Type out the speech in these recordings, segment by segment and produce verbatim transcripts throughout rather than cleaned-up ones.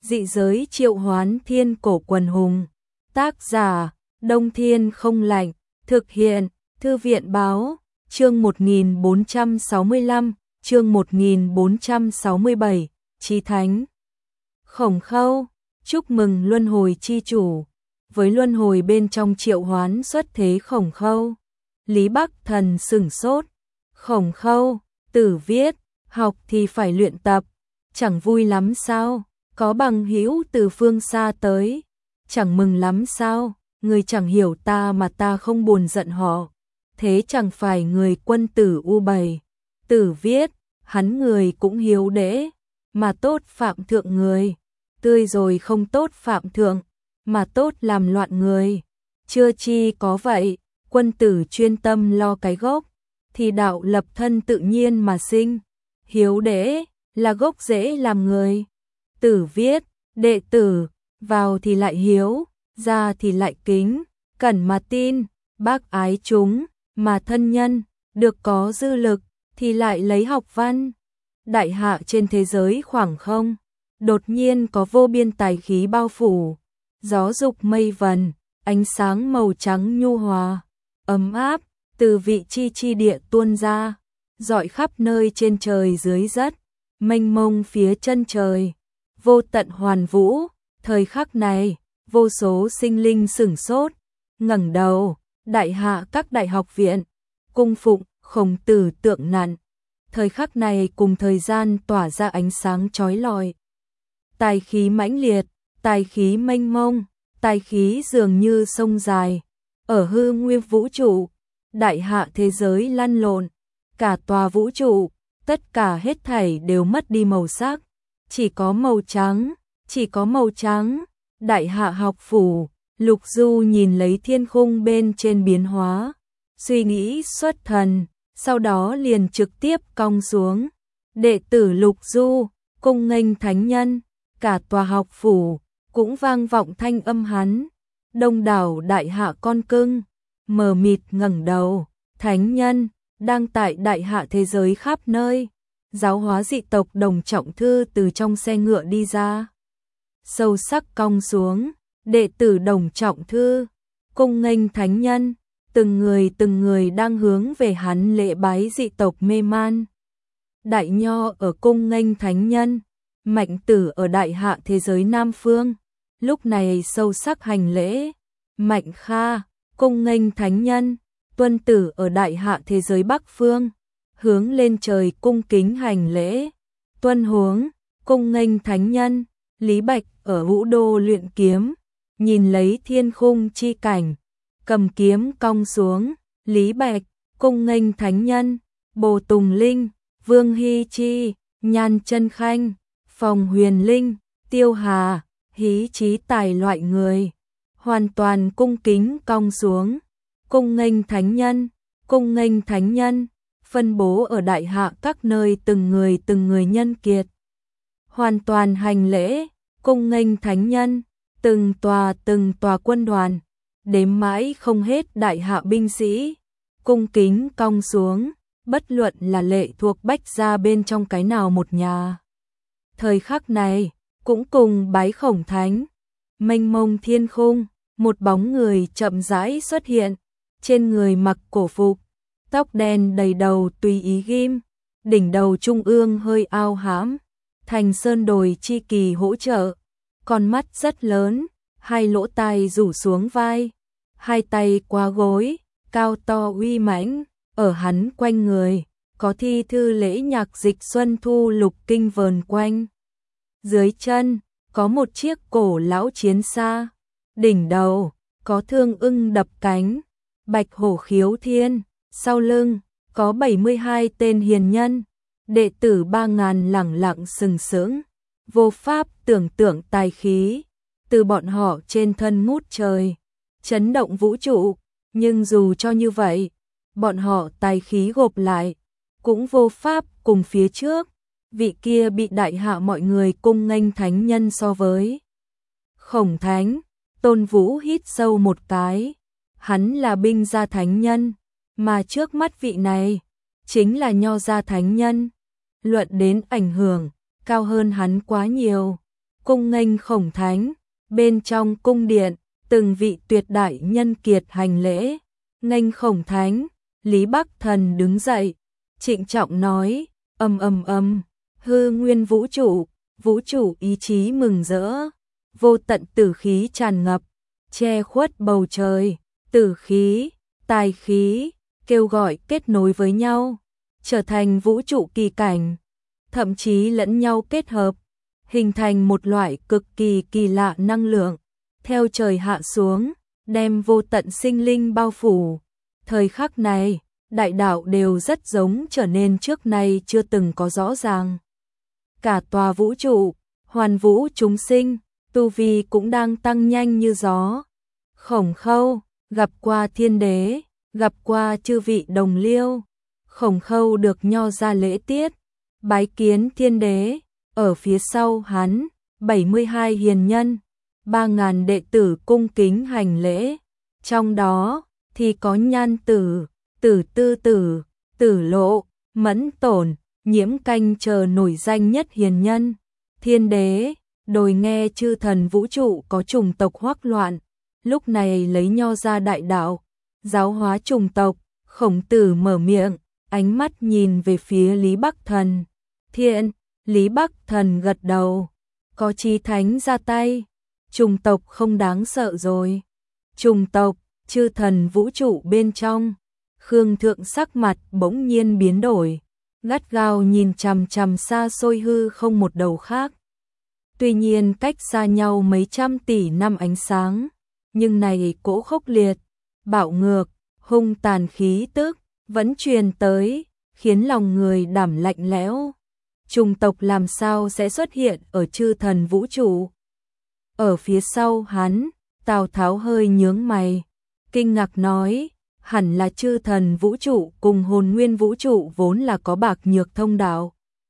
Dị giới triệu hoán thiên cổ quần hùng. Tác giả, Đông Thiên Không Lạnh. Thực hiện, Thư viện Báo. Chương một nghìn bốn trăm sáu mươi lăm, chương một nghìn bốn trăm sáu mươi bảy, Chí Thánh. Khổng Khâu, chúc mừng luân hồi chi chủ. Với luân hồi bên trong triệu hoán xuất thế Khổng Khâu, Lý Bắc Thần sửng sốt. Khổng Khâu, Tử viết, học thì phải luyện tập, chẳng vui lắm sao? Có bằng hữu từ phương xa tới, chẳng mừng lắm sao? Người chẳng hiểu ta mà ta không buồn giận họ, thế chẳng phải người quân tử u bày. Tử viết, hắn người cũng hiếu đễ, mà tốt phạm thượng người, tươi rồi không tốt phạm thượng, mà tốt làm loạn người. Chưa chi có vậy, quân tử chuyên tâm lo cái gốc, thì đạo lập thân tự nhiên mà sinh. Hiếu đễ là gốc rễ làm người. Tử viết, đệ tử, vào thì lại hiếu, ra thì lại kính, cẩn mà tin, bác ái chúng, mà thân nhân, được có dư lực, thì lại lấy học văn. Đại hạ trên thế giới khoảng không, đột nhiên có vô biên tài khí bao phủ, gió dục mây vần, ánh sáng màu trắng nhu hòa, ấm áp, từ vị chi chi địa tuôn ra, rọi khắp nơi trên trời dưới đất, mênh mông phía chân trời, vô tận hoàn vũ. Thời khắc này, vô số sinh linh sửng sốt, ngẩng đầu, đại hạ các đại học viện, cung phụng Khổng Tử tượng nặn. Thời khắc này cùng thời gian tỏa ra ánh sáng chói lọi. Tài khí mãnh liệt, tài khí mênh mông, tài khí dường như sông dài, ở hư nguyên vũ trụ, đại hạ thế giới lăn lộn, cả tòa vũ trụ, tất cả hết thảy đều mất đi màu sắc, chỉ có màu trắng, chỉ có màu trắng. Đại hạ học phủ, Lục Du nhìn lấy thiên khung bên trên biến hóa, suy nghĩ xuất thần, sau đó liền trực tiếp cong xuống. Đệ tử Lục Du, cung nghênh thánh nhân, cả tòa học phủ cũng vang vọng thanh âm hắn. Đông đảo đại hạ con cưng mờ mịt ngẩng đầu, thánh nhân đang tại đại hạ thế giới khắp nơi. Giáo hóa dị tộc Đồng Trọng Thư từ trong xe ngựa đi ra, sâu sắc cong xuống. Đệ tử Đồng Trọng Thư, cung nghênh thánh nhân, từng người từng người đang hướng về hắn lễ bái. Dị tộc mê man, Đại Nho ở cung nghênh thánh nhân, Mạnh Tử ở đại hạ thế giới Nam Phương, lúc này sâu sắc hành lễ. Mạnh Kha, cung nghênh thánh nhân, Tuân Tử ở đại hạ thế giới Bắc Phương, hướng lên trời cung kính hành lễ. Tuân Huống, cung nghênh thánh nhân. Lý Bạch ở Vũ Đô luyện kiếm, nhìn lấy thiên khung chi cảnh, cầm kiếm cong xuống. Lý Bạch, cung nghênh thánh nhân. Bồ Tùng Linh, Vương Hy Chi, Nhan Chân Khanh, Phòng Huyền Linh, Tiêu Hà, Hí Chí Tài loại người, hoàn toàn cung kính cong xuống. Cung nghênh thánh nhân, cung nghênh thánh nhân, phân bố ở đại hạ các nơi, từng người từng người nhân kiệt, hoàn toàn hành lễ. Cung nghênh thánh nhân, từng tòa từng tòa quân đoàn, đếm mãi không hết đại hạ binh sĩ, cung kính cong xuống, bất luận là lệ thuộc Bách gia bên trong cái nào một nhà. Thời khắc này, cũng cùng bái khổng thánh. Mênh mông thiên khung, một bóng người chậm rãi xuất hiện, trên người mặc cổ phục, tóc đen đầy đầu tùy ý ghim, đỉnh đầu trung ương hơi ao hãm, thành sơn đồi chi kỳ hỗ trợ, con mắt rất lớn, hai lỗ tai rủ xuống vai, hai tay qua gối, cao to uy mãnh. Ở hắn quanh người, có thi thư lễ nhạc dịch xuân thu lục kinh vờn quanh. Dưới chân, có một chiếc cổ lão chiến xa. Đỉnh đầu, có thương ưng đập cánh, bạch hổ khiếu thiên. Sau lưng, có bảy mươi hai tên hiền nhân, đệ tử ba ngàn lẳng lặng sừng sững, vô pháp tưởng tượng tài khí từ bọn họ trên thân ngút trời, chấn động vũ trụ. Nhưng dù cho như vậy, bọn họ tài khí gộp lại, cũng vô pháp cùng phía trước vị kia bị đại hạ mọi người cung nghênh thánh nhân so với. Khổng thánh, Tôn Vũ hít sâu một cái, hắn là binh gia thánh nhân, mà trước mắt vị này chính là nho gia thánh nhân. Luận đến ảnh hưởng, cao hơn hắn quá nhiều. cung nghênh Khổng Thánh, bên trong cung điện, từng vị tuyệt đại nhân kiệt hành lễ, nghênh Khổng Thánh, Lý Bắc Thần đứng dậy, trịnh trọng nói, ầm ầm ầm, hư nguyên vũ trụ, vũ trụ ý chí mừng rỡ, vô tận tử khí tràn ngập, che khuất bầu trời, tử khí, tài khí, kêu gọi kết nối với nhau, trở thành vũ trụ kỳ cảnh, thậm chí lẫn nhau kết hợp, hình thành một loại cực kỳ kỳ lạ năng lượng, theo trời hạ xuống, đem vô tận sinh linh bao phủ. Thời khắc này, đại đạo đều rất giống trở nên trước nay chưa từng có rõ ràng. Cả tòa vũ trụ, hoàn vũ chúng sinh, tu vi cũng đang tăng nhanh như gió. Khổng Khâu, gặp qua thiên đế, gặp qua chư vị đồng liêu. Khổng Khâu được nho ra lễ tiết, bái kiến thiên đế, ở phía sau hắn, bảy mươi hai hiền nhân, ba ngàn đệ tử cung kính hành lễ, trong đó thì có Nhan Tử, Tử Tư Tử, Tử Lộ, Mẫn Tổn, Nhiễm Canh chờ nổi danh nhất hiền nhân. Thiên đế, đồi nghe chư thần vũ trụ có chủng tộc hoắc loạn, lúc này lấy nho ra đại đạo, giáo hóa chủng tộc. Khổng Tử mở miệng, ánh mắt nhìn về phía Lý Bắc Thần. Thiện, Lý Bắc Thần gật đầu, có chí thánh ra tay, chủng tộc không đáng sợ rồi. Chủng tộc, chư thần vũ trụ bên trong. Khương Thượng sắc mặt bỗng nhiên biến đổi, gắt gao nhìn chằm chằm xa xôi hư không một đầu khác. Tuy nhiên cách xa nhau mấy trăm tỷ năm ánh sáng, nhưng này cỗ khốc liệt, bạo ngược, hung tàn khí tức vẫn truyền tới, khiến lòng người đảm lạnh lẽo. Chủng tộc làm sao sẽ xuất hiện ở chư thần vũ trụ? Ở phía sau hắn, Tào Tháo hơi nhướng mày, kinh ngạc nói, hẳn là chư thần vũ trụ cùng hồn nguyên vũ trụ vốn là có bạc nhược thông đạo.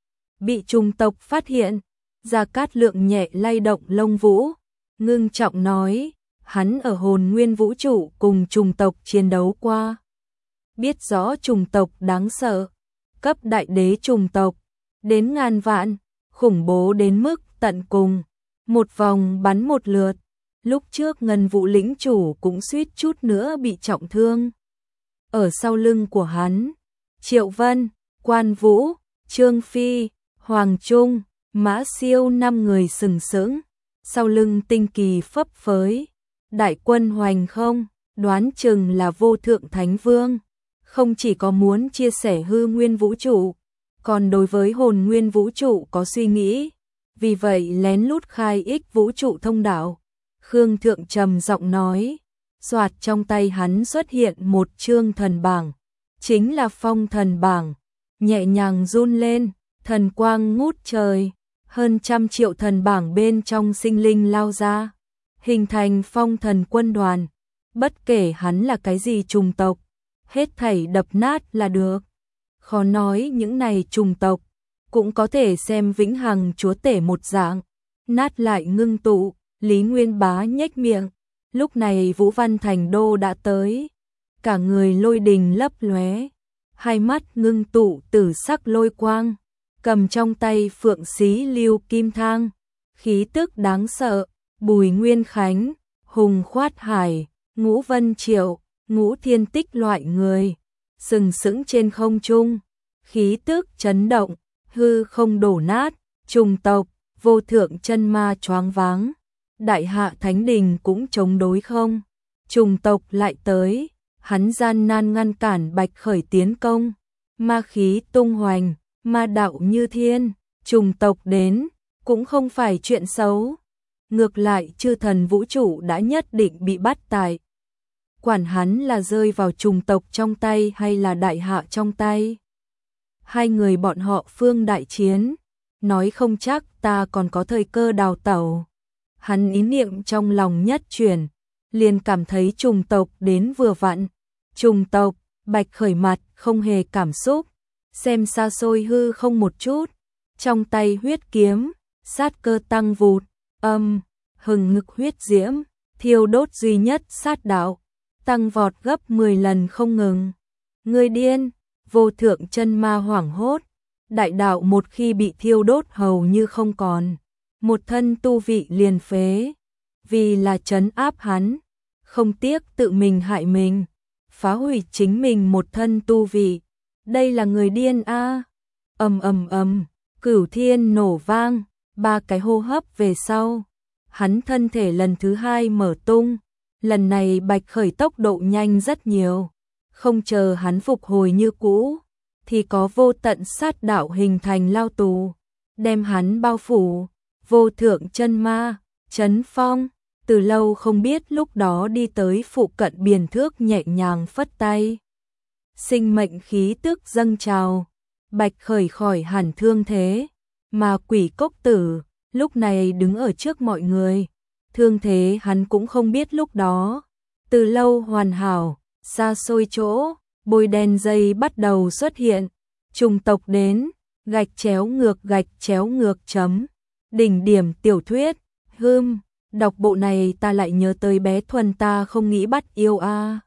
Bị chủng tộc phát hiện, Gia Cát Lượng nhẹ lay động lông vũ, ngưng trọng nói, hắn ở hồn nguyên vũ trụ cùng chủng tộc chiến đấu qua. Biết rõ chủng tộc đáng sợ, cấp đại đế chủng tộc, đến ngàn vạn, khủng bố đến mức tận cùng, một vòng bắn một lượt. Lúc trước Ngân Vũ lĩnh chủ cũng suýt chút nữa bị trọng thương. Ở sau lưng của hắn, Triệu Vân, Quan Vũ, Trương Phi, Hoàng Trung, Mã Siêu năm người sừng sững, sau lưng tinh kỳ phấp phới, đại quân hoành không, đoán chừng là vô thượng thánh vương, không chỉ có muốn chia sẻ hư nguyên vũ trụ, còn đối với hồn nguyên vũ trụ có suy nghĩ, vì vậy lén lút khai ích vũ trụ thông đạo. Khương Thượng trầm giọng nói, soạt trong tay hắn xuất hiện một chương thần bảng, chính là phong thần bảng, nhẹ nhàng run lên, thần quang ngút trời, hơn trăm triệu thần bảng bên trong sinh linh lao ra, hình thành phong thần quân đoàn, bất kể hắn là cái gì chủng tộc, hết thảy đập nát là được. Khó nói những này chủng tộc, cũng có thể xem vĩnh hằng chúa tể một dạng, nát lại ngưng tụ. Lý Nguyên Bá nhếch miệng, lúc này Vũ Văn Thành Đô đã tới, cả người lôi đình lấp lóe, hai mắt ngưng tụ tử sắc lôi quang, cầm trong tay phượng xí lưu kim thang, khí tức đáng sợ. Bùi Nguyên Khánh, Hùng Khoát Hải, Ngũ Vân Triệu, Ngũ Thiên Tích loại người, sừng sững trên không trung, khí tức chấn động, hư không đổ nát, trùng tộc, vô thượng chân ma choáng váng. Đại hạ thánh đình cũng chống đối không, trùng tộc lại tới, hắn gian nan ngăn cản Bạch Khởi tiến công, ma khí tung hoành, ma đạo như thiên, trùng tộc đến, cũng không phải chuyện xấu. Ngược lại chư thần vũ trụ đã nhất định bị bắt tại. Quản hắn là rơi vào trùng tộc trong tay hay là đại hạ trong tay. Hai người bọn họ phương đại chiến, nói không chắc ta còn có thời cơ đào tẩu. Hắn ý niệm trong lòng nhất chuyển, liền cảm thấy trùng tộc đến vừa vặn. Trùng tộc, Bạch Khởi mặt không hề cảm xúc, xem xa xôi hư không một chút, trong tay huyết kiếm, sát cơ tăng vụt, âm, hừng ngực huyết diễm, thiêu đốt duy nhất sát đạo, tăng vọt gấp mười lần không ngừng. Người điên, vô thượng chân ma hoảng hốt, đại đạo một khi bị thiêu đốt hầu như không còn. một thân tu vị liền phế, vì là trấn áp hắn, không tiếc tự mình hại mình, phá hủy chính mình một thân tu vị. Đây là người điên a. Ầm ầm ầm, cửu thiên nổ vang, ba cái hô hấp về sau, hắn thân thể lần thứ hai mở tung, lần này Bạch Khởi tốc độ nhanh rất nhiều, không chờ hắn phục hồi như cũ, thì có vô tận sát đạo hình thành lao tù, đem hắn bao phủ, vô thượng chân ma, Trấn Phong, từ lâu không biết lúc đó đi tới phụ cận biển thước nhẹ nhàng phất tay. Sinh mệnh khí tức dâng trào, Bạch Khởi khỏi hẳn thương thế, mà Quỷ Cốc Tử lúc này đứng ở trước mọi người, thương thế hắn cũng không biết lúc đó, từ lâu hoàn hảo, xa xôi chỗ, bôi đen dây bắt đầu xuất hiện, trùng tộc đến, gạch chéo ngược gạch chéo ngược chấm, đỉnh điểm tiểu thuyết, hưm, đọc bộ này ta lại nhớ tới bé Thuần ta không nghĩ bắt yêu a.